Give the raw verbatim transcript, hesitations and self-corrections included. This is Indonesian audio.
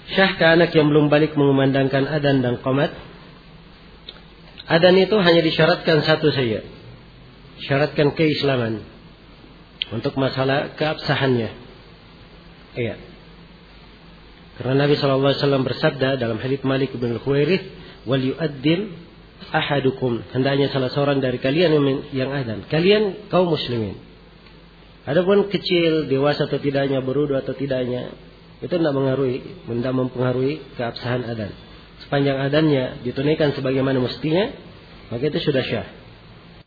Syahkah anak yang belum balik mengumandangkan adzan dan qomat? Adzan itu hanya disyaratkan satu saja. Syaratkan keislaman. Untuk masalah keabsahannya. Iya. Karena Nabi shallallahu alaihi wasallam bersabda dalam hadits Malik bin Al-Khuwairith, "Wal yu'addin ahadukum." Hendaknya salah seorang dari kalian yang, yang adzan. Kalian kaum muslimin. Adapun kecil, dewasa atau tidaknya, berudu atau tidaknya, itu tidak mengaruhi, tidak mempengaruhi keabsahan adzan. Sepanjang adzannya ditunaikan sebagaimana mestinya, maka itu sudah syah.